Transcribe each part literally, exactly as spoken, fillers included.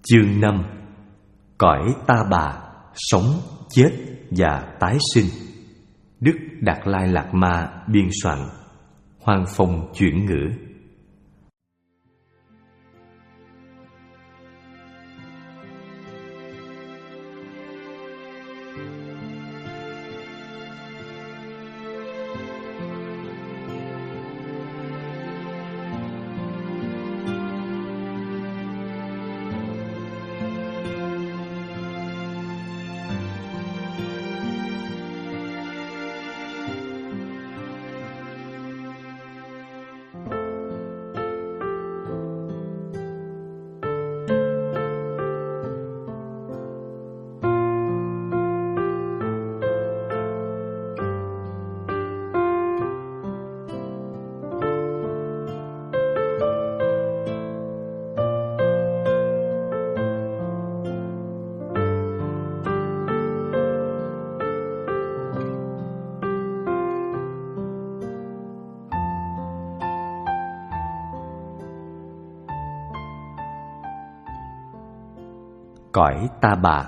Chương năm. Cõi ta bà, sống, chết và tái sinh. Đức Đạt Lai Lạt Ma biên soạn. Hoan Phong chuyển ngữ. Cõi ta bà.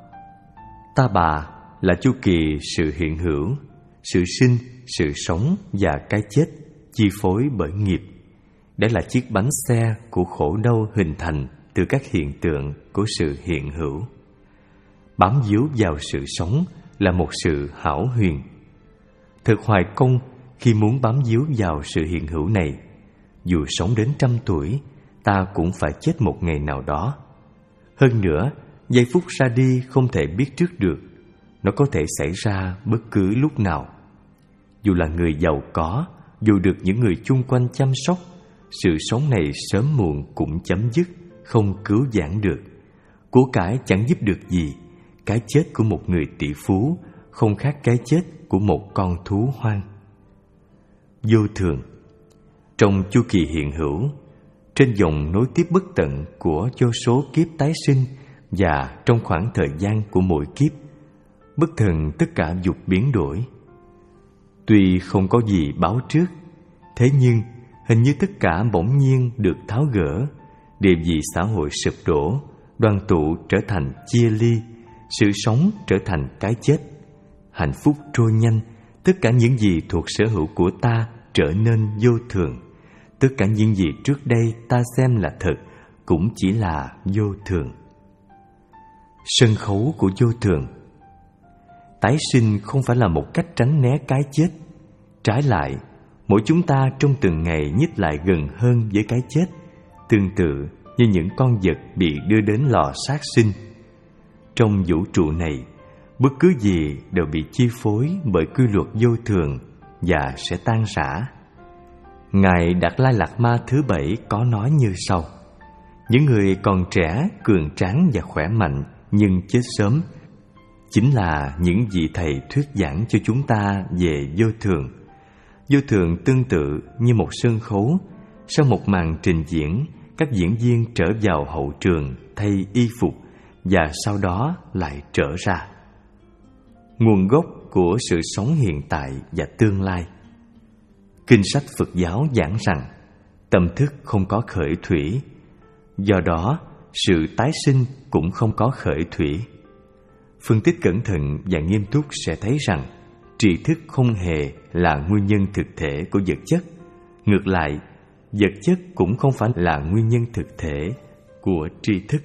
Ta bà là chu kỳ sự hiện hữu, sự sinh, sự sống và cái chết chi phối bởi nghiệp. Đó là chiếc bánh xe của khổ đau hình thành từ các hiện tượng của sự hiện hữu. Bám víu vào sự sống là một sự hão huyền. Thật hoài công khi muốn bám víu vào sự hiện hữu này. Dù sống đến trăm tuổi, ta cũng phải chết một ngày nào đó. Hơn nữa, giây phút ra đi không thể biết trước được. Nó có thể xảy ra bất cứ lúc nào. Dù là người giàu có, dù được những người chung quanh chăm sóc, sự sống này sớm muộn cũng chấm dứt, không cứu vãn được. Của cải chẳng giúp được gì. Cái chết của một người tỷ phú không khác cái chết của một con thú hoang. Vô thường. Trong chu kỳ hiện hữu, trên dòng nối tiếp bất tận của vô số kiếp tái sinh và trong khoảng thời gian của mỗi kiếp, bất thần tất cả dục biến đổi. Tuy không có gì báo trước, thế nhưng hình như tất cả bỗng nhiên được tháo gỡ, địa vị xã hội sụp đổ, đoàn tụ trở thành chia ly, sự sống trở thành cái chết, hạnh phúc trôi nhanh, tất cả những gì thuộc sở hữu của ta trở nên vô thường. Tất cả những gì trước đây ta xem là thật cũng chỉ là vô thường. Sân khấu của vô thường. Tái sinh không phải là một cách tránh né cái chết. Trái lại, mỗi chúng ta trong từng ngày nhích lại gần hơn với cái chết, tương tự như những con vật bị đưa đến lò sát sinh. Trong vũ trụ này, bất cứ gì đều bị chi phối bởi quy luật vô thường và sẽ tan rã. Ngài Đạt Lai Lạt Ma thứ bảy có nói như sau: những người còn trẻ, cường tráng và khỏe mạnh nhưng chết sớm chính là những vị thầy thuyết giảng cho chúng ta về vô thường. Vô thường tương tự như một sân khấu. Sau một màn trình diễn, các diễn viên trở vào hậu trường thay y phục và sau đó lại trở ra. Nguồn gốc của sự sống hiện tại và tương lai. Kinh sách Phật giáo giảng rằng tâm thức không có khởi thủy, do đó sự tái sinh cũng không có khởi thủy. Phân tích cẩn thận và nghiêm túc sẽ thấy rằng tri thức không hề là nguyên nhân thực thể của vật chất. Ngược lại, vật chất cũng không phải là nguyên nhân thực thể của tri thức.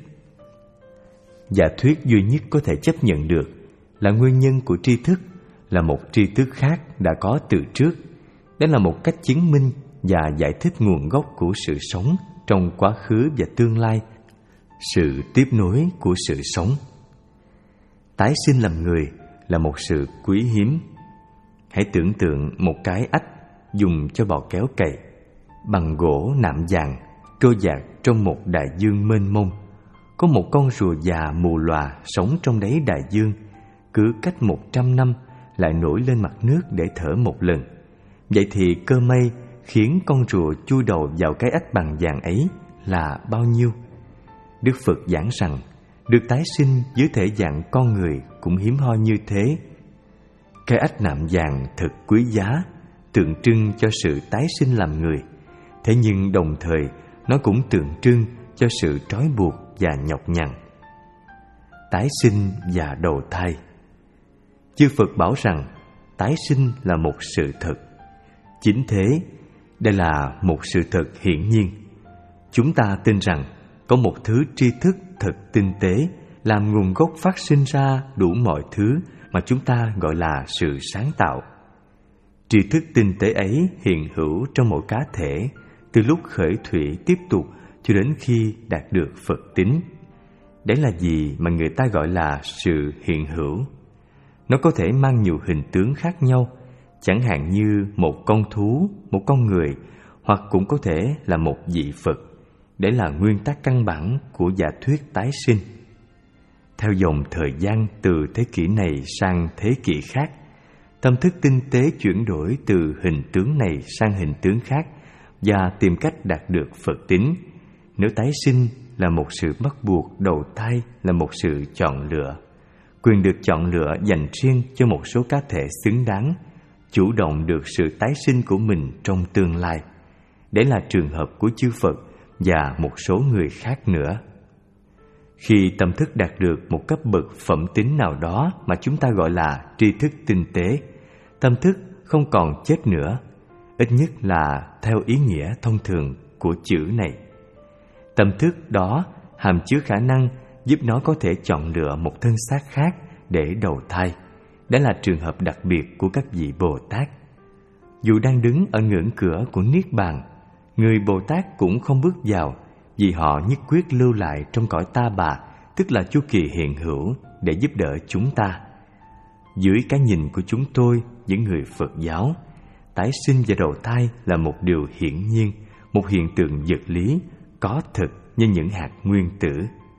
Giả thuyết duy nhất có thể chấp nhận được là nguyên nhân của tri thức là một tri thức khác đã có từ trước. Đó là một cách chứng minh và giải thích nguồn gốc của sự sống trong quá khứ và tương lai, sự tiếp nối của sự sống. Tái sinh làm người là một sự quý hiếm. Hãy tưởng tượng một cái ách dùng cho bò kéo cày, bằng gỗ nạm vàng, trôi dạt trong một đại dương mênh mông. Có một con rùa già mù lòa sống trong đáy đại dương, cứ cách một trăm năm lại nổi lên mặt nước để thở một lần. Vậy thì cơ may khiến con rùa chui đầu vào cái ách bằng vàng ấy là bao nhiêu? Đức Phật giảng rằng được tái sinh dưới thể dạng con người cũng hiếm hoi như thế. Cái ách nạm vàng thật quý giá, tượng trưng cho sự tái sinh làm người. Thế nhưng đồng thời nó cũng tượng trưng cho sự trói buộc và nhọc nhằn. Tái sinh và đầu thai. Chư Phật bảo rằng tái sinh là một sự thật. Chính thế, đây là một sự thật hiển nhiên. Chúng ta tin rằng có một thứ tri thức thật tinh tế làm nguồn gốc phát sinh ra đủ mọi thứ mà chúng ta gọi là sự sáng tạo. Tri thức tinh tế ấy hiện hữu trong mỗi cá thể, từ lúc khởi thủy tiếp tục cho đến khi đạt được Phật tính. Đấy là gì mà người ta gọi là sự hiện hữu. Nó có thể mang nhiều hình tướng khác nhau, chẳng hạn như một con thú, một con người, hoặc cũng có thể là một vị Phật. Đấy là nguyên tắc căn bản của giả thuyết tái sinh. Theo dòng thời gian từ thế kỷ này sang thế kỷ khác, tâm thức tinh tế chuyển đổi từ hình tướng này sang hình tướng khác và tìm cách đạt được Phật tính. Nếu tái sinh là một sự bắt buộc, đầu thai là một sự chọn lựa. Quyền được chọn lựa dành riêng cho một số cá thể xứng đáng, chủ động được sự tái sinh của mình trong tương lai. Đấy là trường hợp của chư Phật và một số người khác nữa. Khi tâm thức đạt được một cấp bậc phẩm tính nào đó mà chúng ta gọi là tri thức tinh tế, tâm thức không còn chết nữa, ít nhất là theo ý nghĩa thông thường của chữ này. Tâm thức đó hàm chứa khả năng giúp nó có thể chọn lựa một thân xác khác để đầu thai. Đó là trường hợp đặc biệt của các vị Bồ Tát. Dù đang đứng ở ngưỡng cửa của Niết Bàn, người Bồ Tát cũng không bước vào, vì họ nhất quyết lưu lại trong cõi ta bà, tức là chu kỳ hiện hữu, để giúp đỡ chúng ta. Dưới cái nhìn của chúng tôi, những người Phật giáo, tái sinh và đầu thai là một điều hiển nhiên, một hiện tượng vật lý, có thực như những hạt nguyên tử.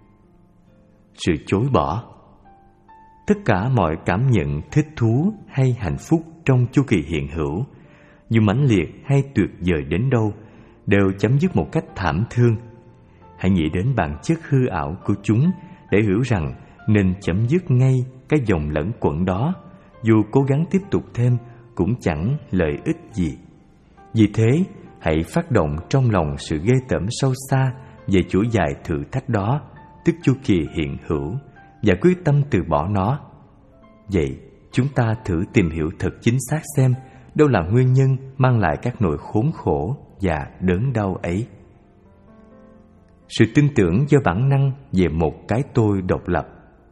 Sự chối bỏ. Tất cả mọi cảm nhận thích thú hay hạnh phúc trong chu kỳ hiện hữu, dù mãnh liệt hay tuyệt vời đến đâu, đều chấm dứt một cách thảm thương. Hãy nghĩ đến bản chất hư ảo của chúng để hiểu rằng nên chấm dứt ngay cái dòng lẫn quẩn đó, dù cố gắng tiếp tục thêm cũng chẳng lợi ích gì. Vì thế, hãy phát động trong lòng sự ghê tởm sâu xa về chuỗi dài thử thách đó, tức chu kỳ hiện hữu, và quyết tâm từ bỏ nó. Vậy, chúng ta thử tìm hiểu thật chính xác xem đâu là nguyên nhân mang lại các nỗi khốn khổ và đớn đau ấy. Sự tin tưởng do bản năng về một cái tôi độc lập.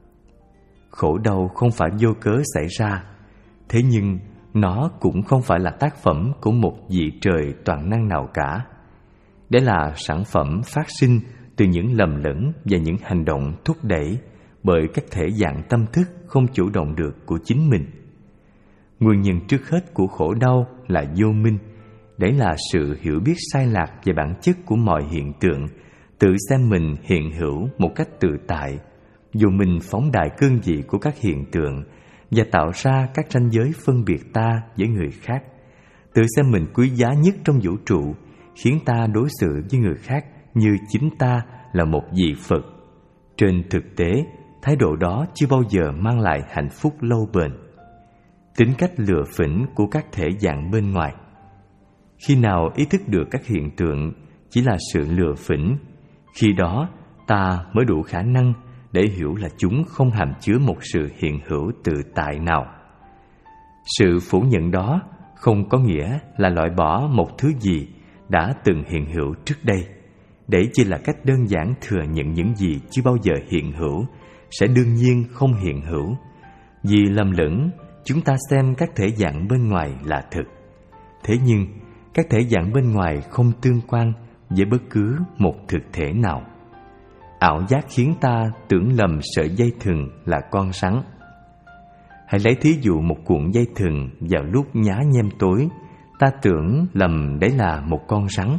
Khổ đau không phải vô cớ xảy ra, thế nhưng nó cũng không phải là tác phẩm của một vị trời toàn năng nào cả. Đấy là sản phẩm phát sinh từ những lầm lẫn và những hành động thúc đẩy bởi các thể dạng tâm thức không chủ động được của chính mình. Nguyên nhân trước hết của khổ đau là vô minh. Đấy là sự hiểu biết sai lạc về bản chất của mọi hiện tượng, tự xem mình hiện hữu một cách tự tại, dù mình phóng đại cương vị của các hiện tượng và tạo ra các ranh giới phân biệt ta với người khác, tự xem mình quý giá nhất trong vũ trụ, khiến ta đối xử với người khác như chính ta là một vị Phật. Trên thực tế, thái độ đó chưa bao giờ mang lại hạnh phúc lâu bền. Tính cách lừa phỉnh của các thể dạng bên ngoài. Khi nào ý thức được các hiện tượng chỉ là sự lừa phỉnh, khi đó ta mới đủ khả năng để hiểu là chúng không hàm chứa một sự hiện hữu tự tại nào. Sự phủ nhận đó không có nghĩa là loại bỏ một thứ gì đã từng hiện hữu trước đây. Đấy chỉ là cách đơn giản thừa nhận những gì chưa bao giờ hiện hữu sẽ đương nhiên không hiện hữu. Vì lầm lẫn, chúng ta xem các thể dạng bên ngoài là thực. Thế nhưng, các thể dạng bên ngoài không tương quan với bất cứ một thực thể nào. Ảo giác khiến ta tưởng lầm sợi dây thừng là con rắn. Hãy lấy thí dụ một cuộn dây thừng vào lúc nhá nhem tối, ta tưởng lầm đấy là một con rắn.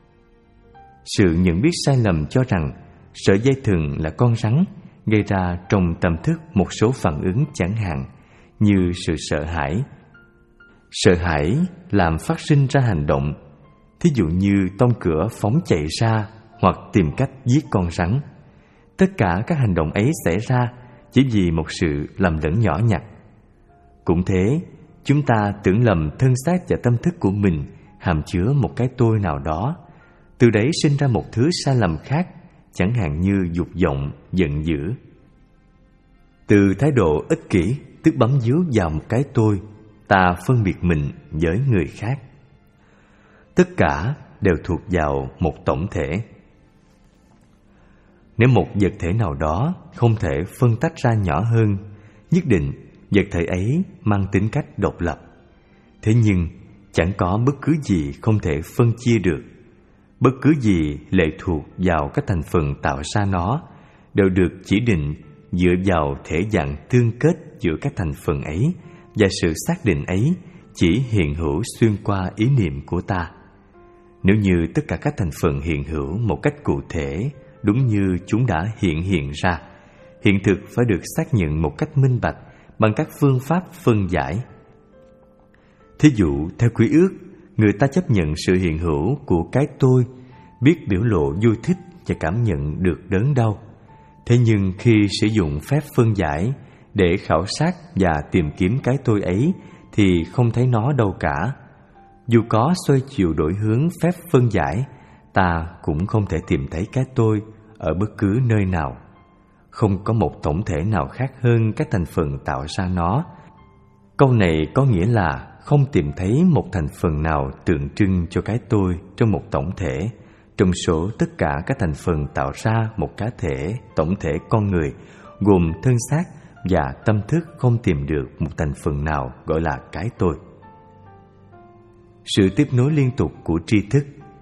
Sự nhận biết sai lầm cho rằng sợi dây thừng là con rắn gây ra trong tâm thức một số phản ứng chẳng hạn như sự sợ hãi. Sợ hãi làm phát sinh ra hành động, thí dụ như tông cửa phóng chạy ra hoặc tìm cách giết con rắn. Tất cả các hành động ấy xảy ra chỉ vì một sự lầm lẫn nhỏ nhặt. Cũng thế, chúng ta tưởng lầm thân xác và tâm thức của mình hàm chứa một cái tôi nào đó, từ đấy sinh ra một thứ sai lầm khác chẳng hạn như dục vọng, giận dữ. Từ thái độ ích kỷ, tức bám víu vào một cái tôi, ta phân biệt mình với người khác. Tất cả đều thuộc vào một tổng thể. Nếu một vật thể nào đó không thể phân tách ra nhỏ hơn, nhất định vật thể ấy mang tính cách độc lập. Thế nhưng chẳng có bất cứ gì không thể phân chia được. Bất cứ gì lệ thuộc vào các thành phần tạo ra nó đều được chỉ định dựa vào thể dạng tương kết giữa các thành phần ấy, và sự xác định ấy chỉ hiện hữu xuyên qua ý niệm của ta. Nếu như tất cả các thành phần hiện hữu một cách cụ thể, đúng như chúng đã hiện hiện ra, hiện thực phải được xác nhận một cách minh bạch bằng các phương pháp phân giải. Thí dụ, theo quy ước, người ta chấp nhận sự hiện hữu của cái tôi, biết biểu lộ vui thích và cảm nhận được đớn đau. Thế nhưng khi sử dụng phép phân giải để khảo sát và tìm kiếm cái tôi ấy thì không thấy nó đâu cả. Dù có xoay chiều đổi hướng phép phân giải, ta cũng không thể tìm thấy cái tôi ở bất cứ nơi nào. Không có một tổng thể nào khác hơn các thành phần tạo ra nó. Câu này có nghĩa là không tìm thấy một thành phần nào tượng trưng cho cái tôi trong một tổng thể, trong số tất cả các thành phần tạo ra một cá thể tổng thể con người, gồm thân xác và tâm thức, không tìm được một thành phần nào gọi là cái tôi. Sự tiếp nối liên tục của tri thức.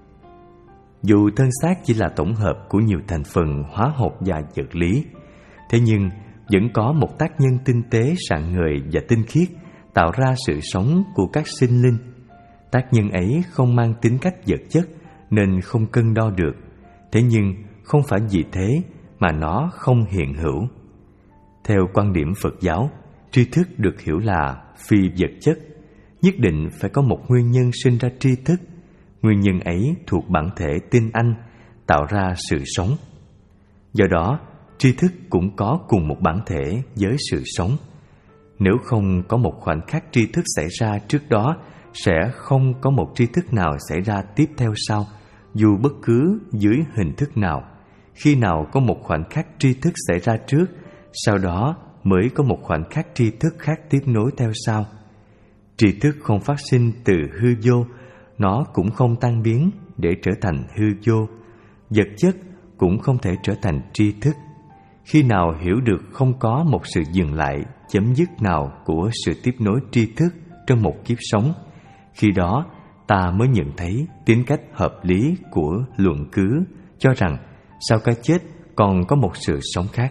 Dù thân xác chỉ là tổng hợp của nhiều thành phần hóa học và vật lý, thế nhưng vẫn có một tác nhân tinh tế, rạng ngời và tinh khiết tạo ra sự sống của các sinh linh. Tác nhân ấy không mang tính cách vật chất nên không cân đo được. Thế nhưng không phải vì thế mà nó không hiện hữu. Theo quan điểm Phật giáo, tri thức được hiểu là phi vật chất. Nhất định phải có một nguyên nhân sinh ra tri thức. Nguyên nhân ấy thuộc bản thể tinh anh, tạo ra sự sống. Do đó, tri thức cũng có cùng một bản thể với sự sống. Nếu không có một khoảnh khắc tri thức xảy ra trước đó, sẽ không có một tri thức nào xảy ra tiếp theo sau, dù bất cứ dưới hình thức nào. Khi nào có một khoảnh khắc tri thức xảy ra trước, sau đó mới có một khoảnh khắc tri thức khác tiếp nối theo sau. Tri thức không phát sinh từ hư vô, nó cũng không tan biến để trở thành hư vô. Vật chất cũng không thể trở thành tri thức. Khi nào hiểu được không có một sự dừng lại, chấm dứt nào của sự tiếp nối tri thức trong một kiếp sống, khi đó ta mới nhận thấy tính cách hợp lý của luận cứ cho rằng sau cái chết còn có một sự sống khác.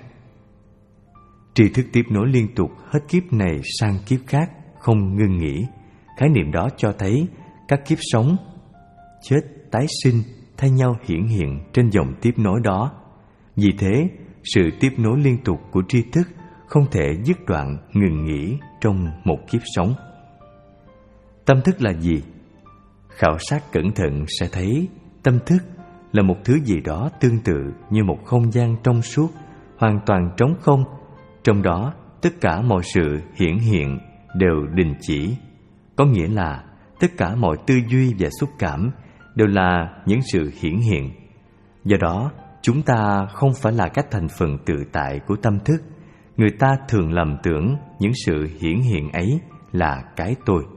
Tri thức tiếp nối liên tục hết kiếp này sang kiếp khác, không ngưng nghỉ. Khái niệm đó cho thấy các kiếp sống, chết, tái sinh thay nhau hiển hiện trên dòng tiếp nối đó. Vì thế, sự tiếp nối liên tục của tri thức không thể dứt đoạn ngừng nghỉ trong một kiếp sống. Tâm thức là gì? Khảo sát cẩn thận sẽ thấy tâm thức là một thứ gì đó tương tự như một không gian trong suốt, hoàn toàn trống không. Trong đó, tất cả mọi sự hiển hiện đều đình chỉ. Có nghĩa là tất cả mọi tư duy và xúc cảm đều là những sự hiển hiện. Do đó, chúng ta không phải là các thành phần tự tại của tâm thức. Người ta thường lầm tưởng những sự hiển hiện ấy là cái tôi.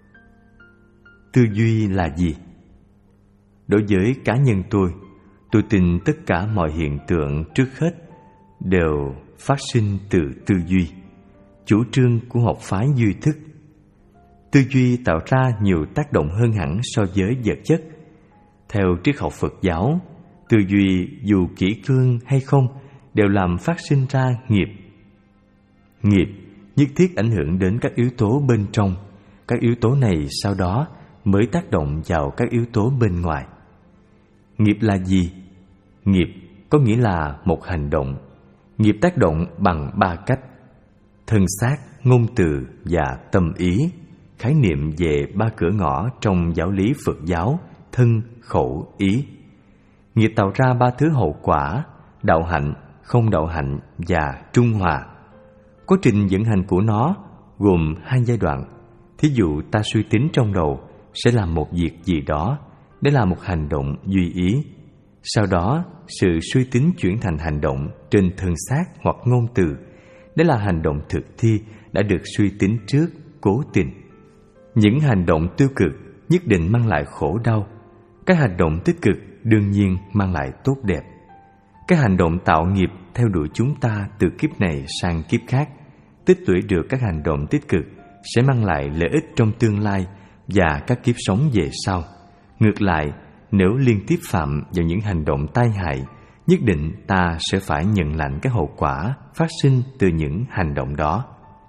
Tư duy là gì? Đối với cá nhân tôi, tôi tin tất cả mọi hiện tượng trước hết đều phát sinh từ tư duy, chủ trương của học phái duy thức. Tư duy tạo ra nhiều tác động hơn hẳn so với vật chất. Theo triết học Phật giáo, tư duy dù kỹ cương hay không đều làm phát sinh ra nghiệp. Nghiệp nhất thiết ảnh hưởng đến các yếu tố bên trong. Các yếu tố này sau đó mới tác động vào các yếu tố bên ngoài. Nghiệp là gì? Nghiệp có nghĩa là một hành động. Nghiệp tác động bằng ba cách: thân xác, ngôn từ và tâm ý. Khái niệm về ba cửa ngõ trong giáo lý Phật giáo: thân, khẩu, ý. Nghiệp tạo ra ba thứ hậu quả: đạo hạnh, không đạo hạnh và trung hòa. Quá trình vận hành của nó gồm hai giai đoạn. Thí dụ ta suy tính trong đầu sẽ làm một việc gì đó, để là một hành động duy ý. Sau đó, sự suy tính chuyển thành hành động trên thân xác hoặc ngôn từ. Đó là hành động thực thi đã được suy tính trước, cố tình. Những hành động tiêu cực nhất định mang lại khổ đau. Các hành động tích cực đương nhiên mang lại tốt đẹp. Các hành động tạo nghiệp theo đuổi chúng ta từ kiếp này sang kiếp khác. Tích lũy được các hành động tích cực sẽ mang lại lợi ích trong tương lai và các kiếp sống về sau. Ngược lại, nếu liên tiếp phạm vào những hành động tai hại, nhất định ta sẽ phải nhận lãnh các hậu quả phát sinh từ những hành động đó.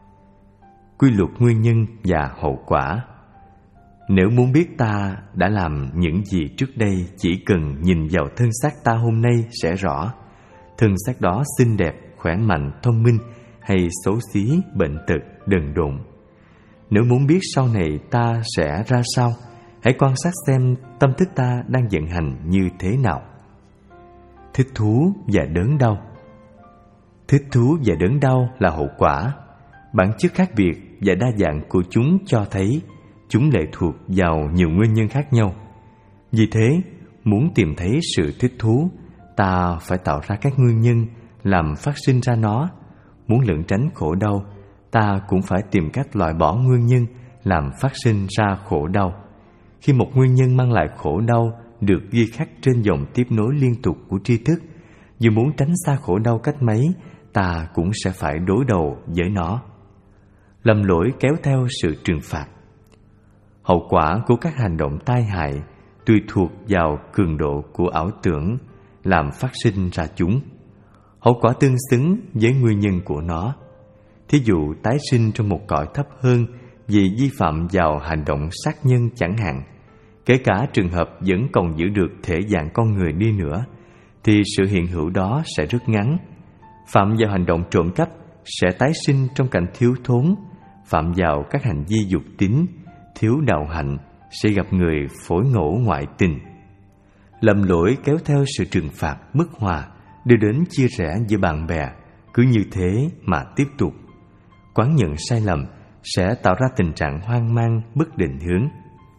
Quy luật nguyên nhân và hậu quả. Nếu muốn biết ta đã làm những gì trước đây, chỉ cần nhìn vào thân xác ta hôm nay sẽ rõ. Thân xác đó xinh đẹp, khỏe mạnh, thông minh hay xấu xí, bệnh tật, đần độn. Nếu muốn biết sau này ta sẽ ra sao, hãy quan sát xem tâm thức ta đang vận hành như thế nào. Thích thú và đớn đau. Thích thú và đớn đau là hậu quả. Bản chất khác biệt và đa dạng của chúng cho thấy chúng lệ thuộc vào nhiều nguyên nhân khác nhau. Vì thế, muốn tìm thấy sự thích thú, ta phải tạo ra các nguyên nhân làm phát sinh ra nó. Muốn lẩn tránh khổ đau, ta cũng phải tìm cách loại bỏ nguyên nhân làm phát sinh ra khổ đau. Khi một nguyên nhân mang lại khổ đau được ghi khắc trên dòng tiếp nối liên tục của tri thức, dù muốn tránh xa khổ đau cách mấy, ta cũng sẽ phải đối đầu với nó. Lầm lỗi kéo theo sự trừng phạt. Hậu quả của các hành động tai hại tùy thuộc vào cường độ của ảo tưởng làm phát sinh ra chúng. Hậu quả tương xứng với nguyên nhân của nó. Thí dụ tái sinh trong một cõi thấp hơn vì vi phạm vào hành động sát nhân chẳng hạn, kể cả trường hợp vẫn còn giữ được thể dạng con người đi nữa, thì sự hiện hữu đó sẽ rất ngắn. Phạm vào hành động trộm cắp sẽ tái sinh trong cảnh thiếu thốn. Phạm vào các hành vi dục tín, thiếu đạo hạnh sẽ gặp người phối ngẫu ngoại tình. Lầm lỗi kéo theo sự trừng phạt bất hòa, đưa đến chia rẽ giữa bạn bè. Cứ như thế mà tiếp tục. Quán nhận sai lầm sẽ tạo ra tình trạng hoang mang, bất định hướng.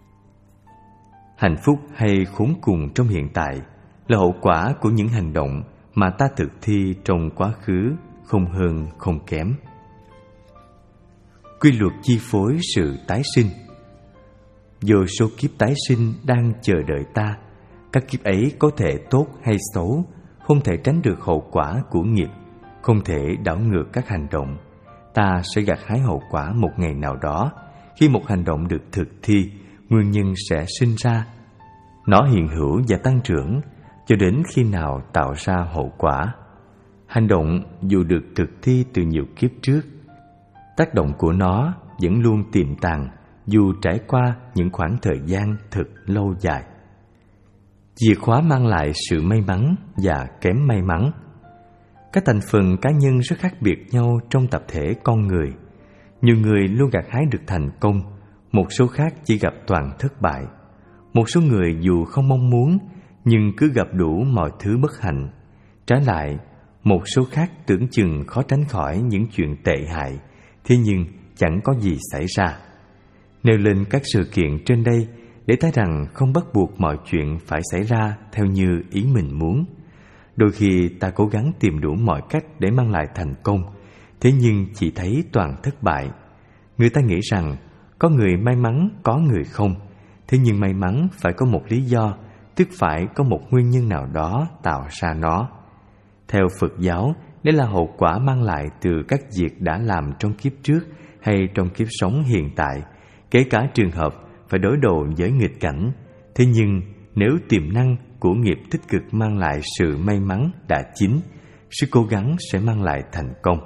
Hạnh phúc hay khốn cùng trong hiện tại là hậu quả của những hành động mà ta thực thi trong quá khứ, không hơn không kém. Quy luật chi phối sự tái sinh. Vô số kiếp tái sinh đang chờ đợi ta. Các kiếp ấy có thể tốt hay xấu, không thể tránh được hậu quả của nghiệp, không thể đảo ngược các hành động. Ta sẽ gặt hái hậu quả một ngày nào đó. Khi một hành động được thực thi, nguyên nhân sẽ sinh ra. Nó hiện hữu và tăng trưởng cho đến khi nào tạo ra hậu quả. Hành động dù được thực thi từ nhiều kiếp trước, tác động của nó vẫn luôn tiềm tàng dù trải qua những khoảng thời gian thật lâu dài. Chìa khóa mang lại sự may mắn và kém may mắn. Các thành phần cá nhân rất khác biệt nhau trong tập thể con người. Nhiều người luôn gặt hái được thành công, một số khác chỉ gặp toàn thất bại. Một số người dù không mong muốn nhưng cứ gặp đủ mọi thứ bất hạnh. Trái lại, một số khác tưởng chừng khó tránh khỏi những chuyện tệ hại, thế nhưng chẳng có gì xảy ra. Nêu lên các sự kiện trên đây để thấy rằng không bắt buộc mọi chuyện phải xảy ra theo như ý mình muốn. Đôi khi ta cố gắng tìm đủ mọi cách để mang lại thành công, thế nhưng chỉ thấy toàn thất bại. Người ta nghĩ rằng có người may mắn, có người không. Thế nhưng may mắn phải có một lý do, tức phải có một nguyên nhân nào đó tạo ra nó. Theo Phật giáo, đây là hậu quả mang lại từ các việc đã làm trong kiếp trước hay trong kiếp sống hiện tại, kể cả trường hợp phải đối đầu với nghịch cảnh. Thế nhưng nếu tiềm năng của nghiệp tích cực mang lại sự may mắn đã chín, sự cố gắng sẽ mang lại thành công.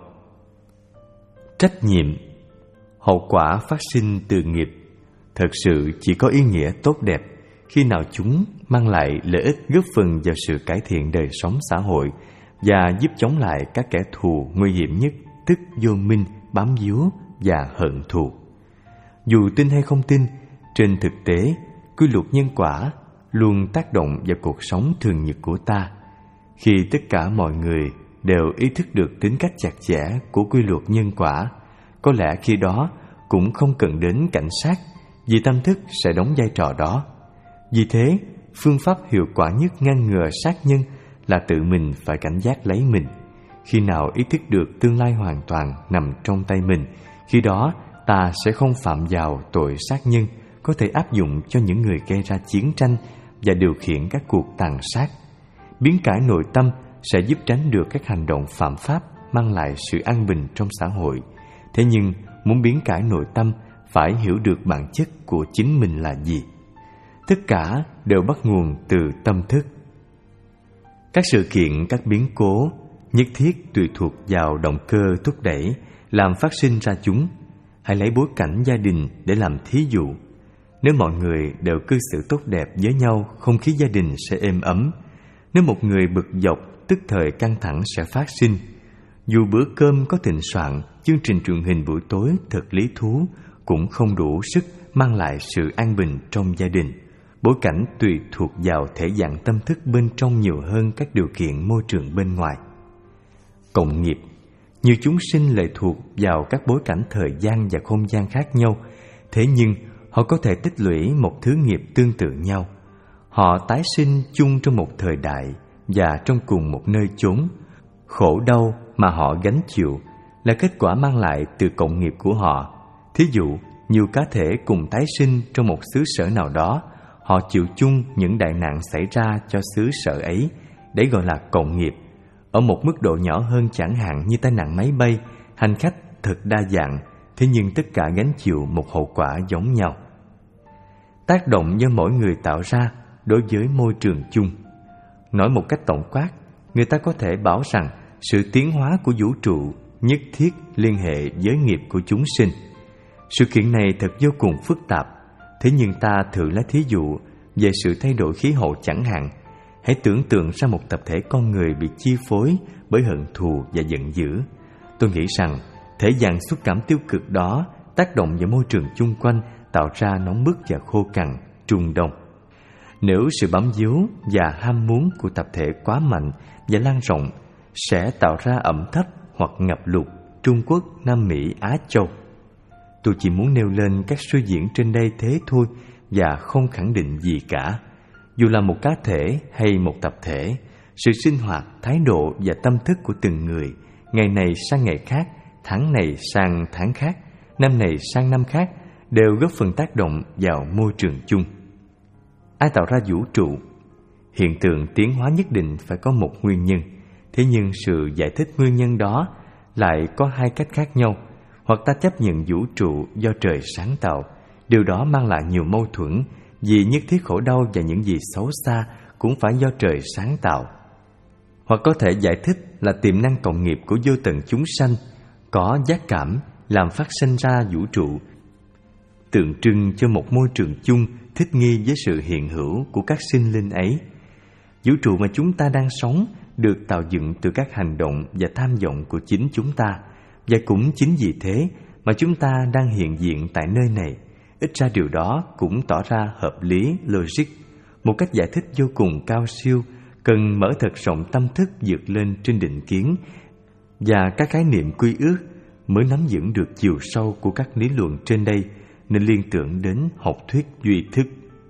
Trách nhiệm. Hậu quả phát sinh từ nghiệp thật sự chỉ có ý nghĩa tốt đẹp khi nào chúng mang lại lợi ích góp phần vào sự cải thiện đời sống xã hội và giúp chống lại các kẻ thù nguy hiểm nhất, tức vô minh, bám víu và hận thù. Dù tin hay không tin, trên thực tế, quy luật nhân quả luôn tác động vào cuộc sống thường nhật của ta. Khi tất cả mọi người đều ý thức được tính cách chặt chẽ của quy luật nhân quả, có lẽ khi đó cũng không cần đến cảnh sát, vì tâm thức sẽ đóng vai trò đó. Vì thế, phương pháp hiệu quả nhất ngăn ngừa sát nhân là tự mình phải cảnh giác lấy mình. Khi nào ý thức được tương lai hoàn toàn nằm trong tay mình, khi đó ta sẽ không phạm vào tội sát nhân có thể áp dụng cho những người gây ra chiến tranh và điều khiển các cuộc tàn sát. Biến cải nội tâm sẽ giúp tránh được các hành động phạm pháp mang lại sự an bình trong xã hội. Thế nhưng, muốn biến cải nội tâm phải hiểu được bản chất của chính mình là gì. Tất cả đều bắt nguồn từ tâm thức. Các sự kiện, các biến cố nhất thiết tùy thuộc vào động cơ thúc đẩy làm phát sinh ra chúng. Hãy lấy bối cảnh gia đình để làm thí dụ. Nếu mọi người đều cư xử tốt đẹp với nhau, không khí gia đình sẽ êm ấm. Nếu một người bực dọc, tức thời căng thẳng sẽ phát sinh. Dù bữa cơm có thịnh soạn, chương trình truyền hình buổi tối thật lý thú cũng không đủ sức mang lại sự an bình trong gia đình. Bối cảnh tùy thuộc vào thể dạng tâm thức bên trong nhiều hơn các điều kiện môi trường bên ngoài. Cộng nghiệp. Nhiều chúng sinh lệ thuộc vào các bối cảnh thời gian và không gian khác nhau, thế nhưng họ có thể tích lũy một thứ nghiệp tương tự nhau. Họ tái sinh chung trong một thời đại và trong cùng một nơi chốn. Khổ đau mà họ gánh chịu là kết quả mang lại từ cộng nghiệp của họ. Thí dụ, nhiều cá thể cùng tái sinh trong một xứ sở nào đó, họ chịu chung những đại nạn xảy ra cho xứ sở ấy, đấy gọi là cộng nghiệp. Ở một mức độ nhỏ hơn chẳng hạn như tai nạn máy bay, hành khách thật đa dạng, thế nhưng tất cả gánh chịu một hậu quả giống nhau. Tác động do mỗi người tạo ra đối với môi trường chung. Nói một cách tổng quát, người ta có thể bảo rằng sự tiến hóa của vũ trụ nhất thiết liên hệ với nghiệp của chúng sinh. Sự kiện này thật vô cùng phức tạp, thế nhưng ta thử lấy thí dụ về sự thay đổi khí hậu chẳng hạn. Hãy tưởng tượng ra một tập thể con người bị chi phối bởi hận thù và giận dữ. Tôi nghĩ rằng thể dạng xúc cảm tiêu cực đó tác động vào môi trường chung quanh, tạo ra nóng bức và khô cằn, Trung Đông. Nếu sự bám víu và ham muốn của tập thể quá mạnh và lan rộng, sẽ tạo ra ẩm thấp hoặc ngập lụt Trung Quốc, Nam Mỹ, Á Châu. Tôi chỉ muốn nêu lên các suy diễn trên đây thế thôi và không khẳng định gì cả. Dù là một cá thể hay một tập thể, sự sinh hoạt, thái độ và tâm thức của từng người, ngày này sang ngày khác, tháng này sang tháng khác, năm này sang năm khác, đều góp phần tác động vào môi trường chung. Ai tạo ra vũ trụ? Hiện tượng tiến hóa nhất định phải có một nguyên nhân, thế nhưng sự giải thích nguyên nhân đó lại có hai cách khác nhau. Hoặc ta chấp nhận vũ trụ do trời sáng tạo, điều đó mang lại nhiều mâu thuẫn, vì nhất thiết khổ đau và những gì xấu xa cũng phải do trời sáng tạo. Hoặc có thể giải thích là tiềm năng cộng nghiệp của vô tận chúng sanh, có giác cảm làm phát sinh ra vũ trụ, tượng trưng cho một môi trường chung thích nghi với sự hiện hữu của các sinh linh ấy. Vũ trụ mà chúng ta đang sống được tạo dựng từ các hành động và tham vọng của chính chúng ta, và cũng chính vì thế mà chúng ta đang hiện diện tại nơi này. Ít ra điều đó cũng tỏ ra hợp lý, logic, một cách giải thích vô cùng cao siêu, cần mở thật rộng tâm thức vượt lên trên định kiến và các khái niệm quy ước mới nắm vững được chiều sâu của các lý luận trên đây, nên liên tưởng đến học thuyết duy thức.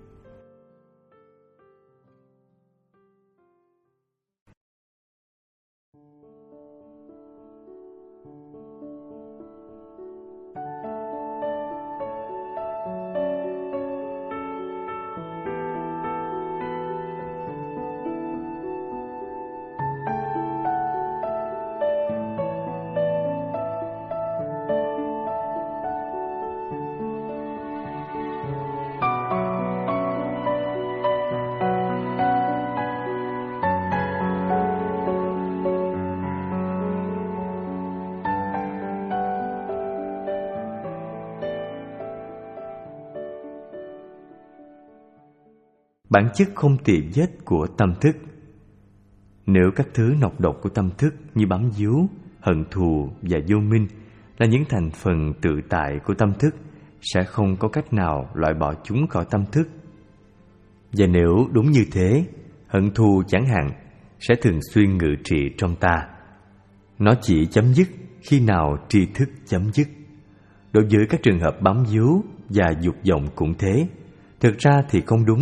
Bản chất không tỳ vết của tâm thức. Nếu các thứ nọc độc của tâm thức như bám víu, hận thù và vô minh là những thành phần tự tại của tâm thức, sẽ không có cách nào loại bỏ chúng khỏi tâm thức. Và nếu đúng như thế, hận thù chẳng hạn sẽ thường xuyên ngự trị trong ta. Nó chỉ chấm dứt khi nào tri thức chấm dứt. Đối với các trường hợp bám víu và dục vọng cũng thế. Thực ra thì không đúng,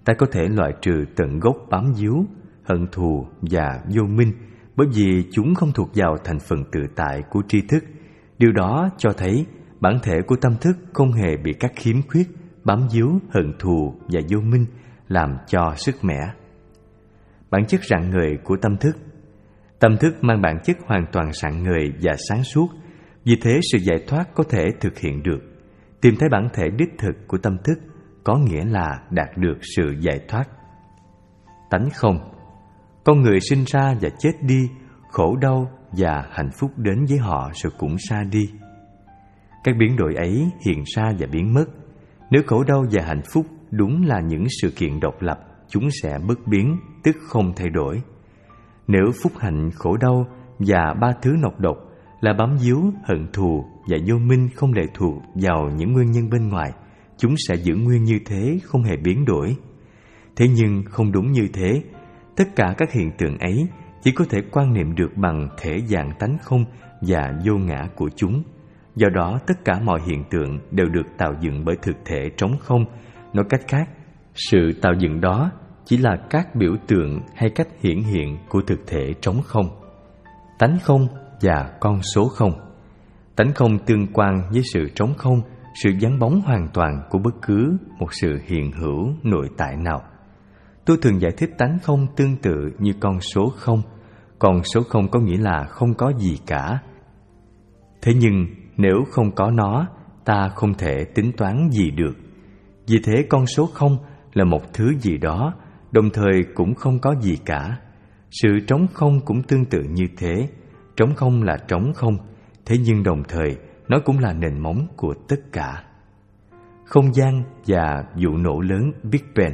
Ta có thể loại trừ tận gốc bám víu, hận thù và vô minh, bởi vì chúng không thuộc vào thành phần tự tại của tri thức. Điều đó cho thấy bản thể của tâm thức không hề bị các khiếm khuyết, bám víu, hận thù và vô minh làm cho sức mẻ. Bản chất rạng ngời của tâm thức. Tâm thức mang bản chất hoàn toàn rạng ngời và sáng suốt, vì thế sự giải thoát có thể thực hiện được. Tìm thấy bản thể đích thực của tâm thức có nghĩa là đạt được sự giải thoát. Tánh không. Con người sinh ra và chết đi, khổ đau và hạnh phúc đến với họ rồi cũng xa đi. Các biến đổi ấy hiện ra và biến mất. Nếu khổ đau và hạnh phúc đúng là những sự kiện độc lập, chúng sẽ bất biến, tức không thay đổi. Nếu phúc hạnh, khổ đau và ba thứ nọc độc là bám víu, hận thù và vô minh không lệ thuộc vào những nguyên nhân bên ngoài, chúng sẽ giữ nguyên như thế, không hề biến đổi. Thế nhưng không đúng như thế. Tất cả các hiện tượng ấy chỉ có thể quan niệm được bằng thể dạng tánh không và vô ngã của chúng. Do đó tất cả mọi hiện tượng đều được tạo dựng bởi thực thể trống không. Nói cách khác, sự tạo dựng đó chỉ là các biểu tượng hay cách hiển hiện của thực thể trống không. Tánh không và con số không. Tánh không tương quan với sự trống không, sự vắng bóng hoàn toàn của bất cứ một sự hiện hữu nội tại nào. Tôi thường giải thích tánh không tương tự như con số không. Con số không có nghĩa là không có gì cả. Thế nhưng nếu không có nó, ta không thể tính toán gì được. Vì thế con số không là một thứ gì đó, đồng thời cũng không có gì cả. Sự trống không cũng tương tự như thế. Trống không là trống không, thế nhưng đồng thời nó cũng là nền móng của tất cả. Không gian và vụ nổ lớn Big Bang.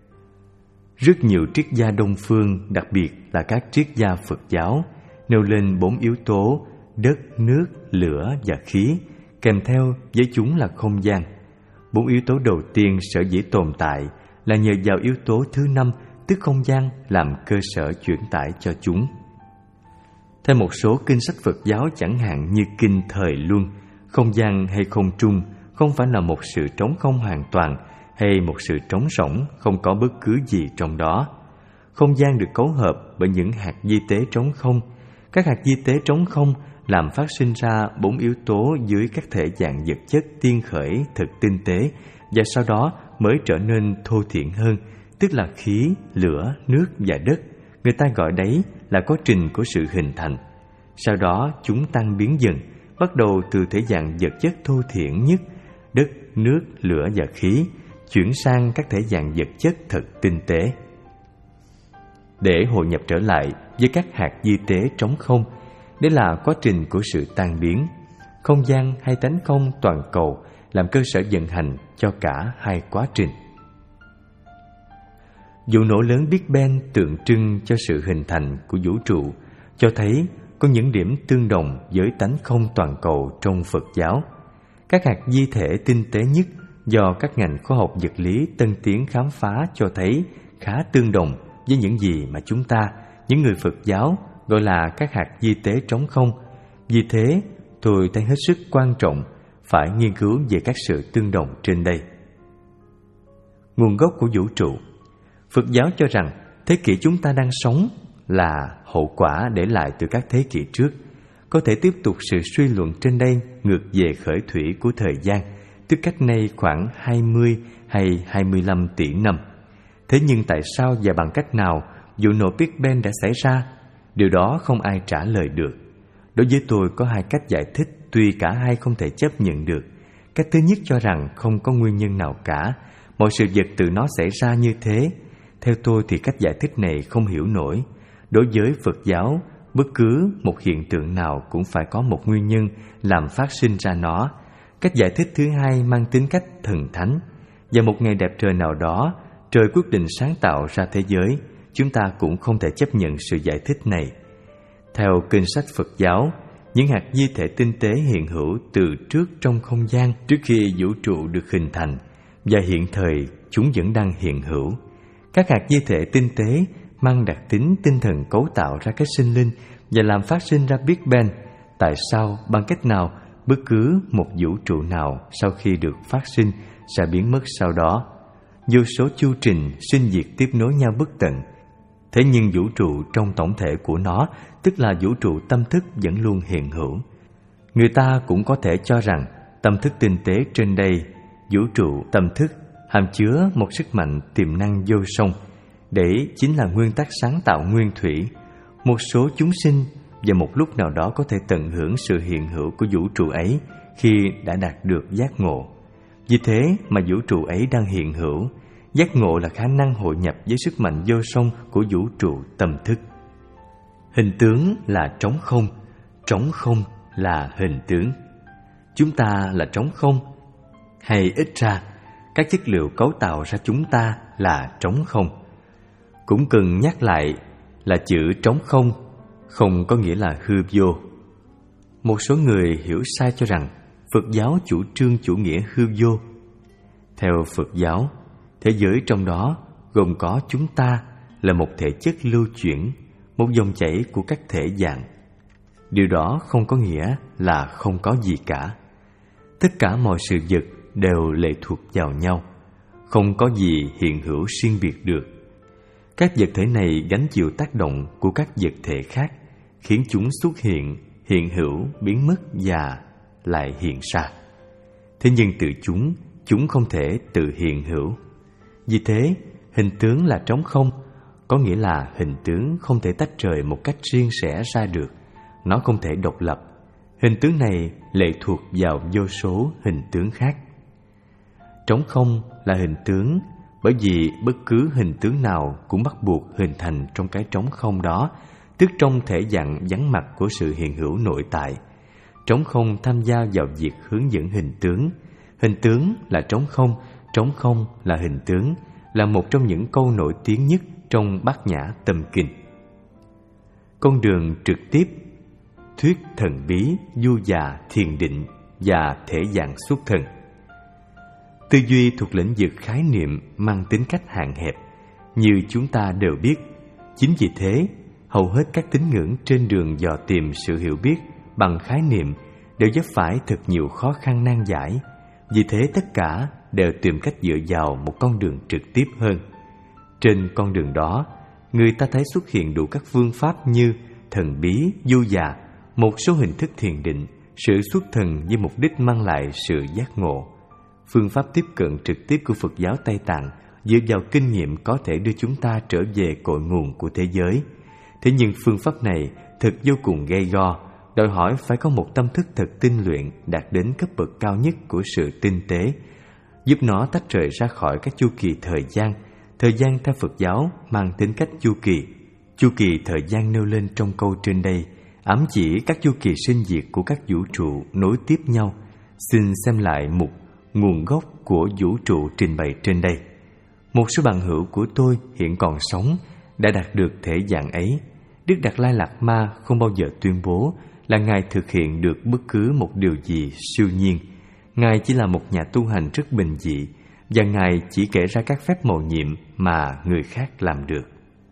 Rất nhiều triết gia Đông phương, đặc biệt là các triết gia Phật giáo, nêu lên bốn yếu tố đất, nước, lửa và khí, kèm theo với chúng là không gian. Bốn yếu tố đầu tiên sở dĩ tồn tại là nhờ vào yếu tố thứ năm, tức không gian, làm cơ sở chuyển tải cho chúng. Theo một số kinh sách Phật giáo chẳng hạn như kinh Thời Luân, không gian hay không trung không phải là một sự trống không hoàn toàn hay một sự trống rỗng không có bất cứ gì trong đó. Không gian được cấu hợp bởi những hạt vi tế trống không. Các hạt vi tế trống không làm phát sinh ra bốn yếu tố dưới các thể dạng vật chất tiên khởi thật tinh tế và sau đó mới trở nên thô thiển hơn, tức là khí, lửa, nước và đất. Người ta gọi đấy là quá trình của sự hình thành. Sau đó chúng tan biến dần, bắt đầu từ thể dạng vật chất thô thiển nhất, đất, nước, lửa và khí, chuyển sang các thể dạng vật chất thật tinh tế. Để hội nhập trở lại với các hạt vi tế trống không, đây là quá trình của sự tan biến. Không gian hay tánh không toàn cầu làm cơ sở vận hành cho cả hai quá trình. Vụ nổ lớn Big Bang tượng trưng cho sự hình thành của vũ trụ, cho thấy có những điểm tương đồng với tánh không toàn cầu trong Phật giáo. Các hạt vi thể tinh tế nhất do các ngành khoa học vật lý tân tiến khám phá cho thấy khá tương đồng với những gì mà chúng ta, những người Phật giáo, gọi là các hạt vi tế trống không. Vì thế, tôi thấy hết sức quan trọng phải nghiên cứu về các sự tương đồng trên đây. Nguồn gốc của vũ trụ. Phật giáo cho rằng thế kỷ chúng ta đang sống là hậu quả để lại từ các thế kỷ trước. Có thể tiếp tục sự suy luận trên đây ngược về khởi thủy của thời gian, tức cách nay khoảng hai mươi hay hai mươi lăm tỷ năm. Thế nhưng tại sao và bằng cách nào vụ nổ Big Bang đã xảy ra? Điều đó không ai trả lời được. Đối với tôi có hai cách giải thích, tuy cả hai không thể chấp nhận được. Cách thứ nhất cho rằng không có nguyên nhân nào cả, mọi sự vật từ nó xảy ra như thế. Theo tôi thì cách giải thích này không hiểu nổi. Đối với Phật giáo, bất cứ một hiện tượng nào cũng phải có một nguyên nhân làm phát sinh ra nó. Cách giải thích thứ hai mang tính cách thần thánh. Và một ngày đẹp trời nào đó, trời quyết định sáng tạo ra thế giới, chúng ta cũng không thể chấp nhận sự giải thích này. Theo kinh sách Phật giáo, những hạt vi thể tinh tế hiện hữu từ trước trong không gian trước khi vũ trụ được hình thành, và hiện thời chúng vẫn đang hiện hữu. Các hạt vi thể tinh tế mang đặc tính tinh thần cấu tạo ra cái sinh linh và làm phát sinh ra Big Bang. Tại sao, bằng cách nào, bất cứ một vũ trụ nào sau khi được phát sinh sẽ biến mất sau đó? vô số chu trình sinh diệt tiếp nối nhau bất tận. Thế nhưng vũ trụ trong tổng thể của nó, tức là vũ trụ tâm thức, vẫn luôn hiện hữu. Người ta cũng có thể cho rằng tâm thức tinh tế trên đây, vũ trụ tâm thức, hàm chứa một sức mạnh tiềm năng vô song. Để chính là nguyên tắc sáng tạo nguyên thủy. Một số chúng sinh và một lúc nào đó có thể tận hưởng sự hiện hữu của vũ trụ ấy khi đã đạt được giác ngộ. Vì thế mà vũ trụ ấy đang hiện hữu. Giác ngộ là khả năng hội nhập với sức mạnh vô song của vũ trụ tâm thức. Hình tướng là trống không, trống không là hình tướng. Chúng ta là trống không, hay ít ra các chất liệu cấu tạo ra chúng ta là trống không. Cũng cần nhắc lại là chữ trống không không có nghĩa là hư vô. Một số người hiểu sai cho rằng Phật giáo chủ trương chủ nghĩa hư vô. Theo Phật giáo, thế giới trong đó gồm có chúng ta là một thể chất lưu chuyển, một dòng chảy của các thể dạng. Điều đó không có nghĩa là không có gì cả. Tất cả mọi sự vật đều lệ thuộc vào nhau, không có gì hiện hữu riêng biệt được. Các vật thể này gánh chịu tác động của các vật thể khác, khiến chúng xuất hiện, hiện hữu, biến mất và lại hiện ra. Thế nhưng tự chúng, chúng không thể tự hiện hữu. Vì thế, hình tướng là trống không, có nghĩa là hình tướng không thể tách rời một cách riêng rẽ ra được. Nó không thể độc lập. Hình tướng này lệ thuộc vào vô số hình tướng khác. Trống không là hình tướng, bởi vì bất cứ hình tướng nào cũng bắt buộc hình thành trong cái trống không đó, tức trong thể dạng vắng mặt của sự hiện hữu nội tại. Trống không tham gia vào việc hướng dẫn hình tướng. Hình tướng là trống không, trống không là hình tướng, là một trong những câu nổi tiếng nhất trong Bát Nhã Tâm Kinh. Con đường trực tiếp, thuyết thần bí, du già, thiền định và thể dạng xuất thần. Tư duy thuộc lĩnh vực khái niệm mang tính cách hạn hẹp, như chúng ta đều biết. Chính vì thế, hầu hết các tín ngưỡng trên đường dò tìm sự hiểu biết bằng khái niệm đều vấp phải thật nhiều khó khăn nan giải. Vì thế tất cả đều tìm cách dựa vào một con đường trực tiếp hơn. Trên con đường đó, người ta thấy xuất hiện đủ các phương pháp như thần bí, du già, một số hình thức thiền định, sự xuất thần với mục đích mang lại sự giác ngộ. Phương pháp tiếp cận trực tiếp của Phật giáo Tây Tạng dựa vào kinh nghiệm có thể đưa chúng ta trở về cội nguồn của thế giới. Thế nhưng phương pháp này thật vô cùng gay go, đòi hỏi phải có một tâm thức thật tinh luyện đạt đến cấp bậc cao nhất của sự tinh tế, giúp nó tách rời ra khỏi các chu kỳ thời gian. Thời gian theo Phật giáo mang tính cách chu kỳ. Chu kỳ thời gian nêu lên trong câu trên đây ám chỉ các chu kỳ sinh diệt của các vũ trụ nối tiếp nhau. Xin xem lại mục nguồn gốc của vũ trụ trình bày trên đây. Một số bằng hữu của tôi hiện còn sống đã đạt được thể dạng ấy. Đức Đạt Lai Lạt Ma không bao giờ tuyên bố là Ngài thực hiện được bất cứ một điều gì siêu nhiên. Ngài chỉ là một nhà tu hành rất bình dị, và Ngài chỉ kể ra các phép mầu nhiệm mà người khác làm được.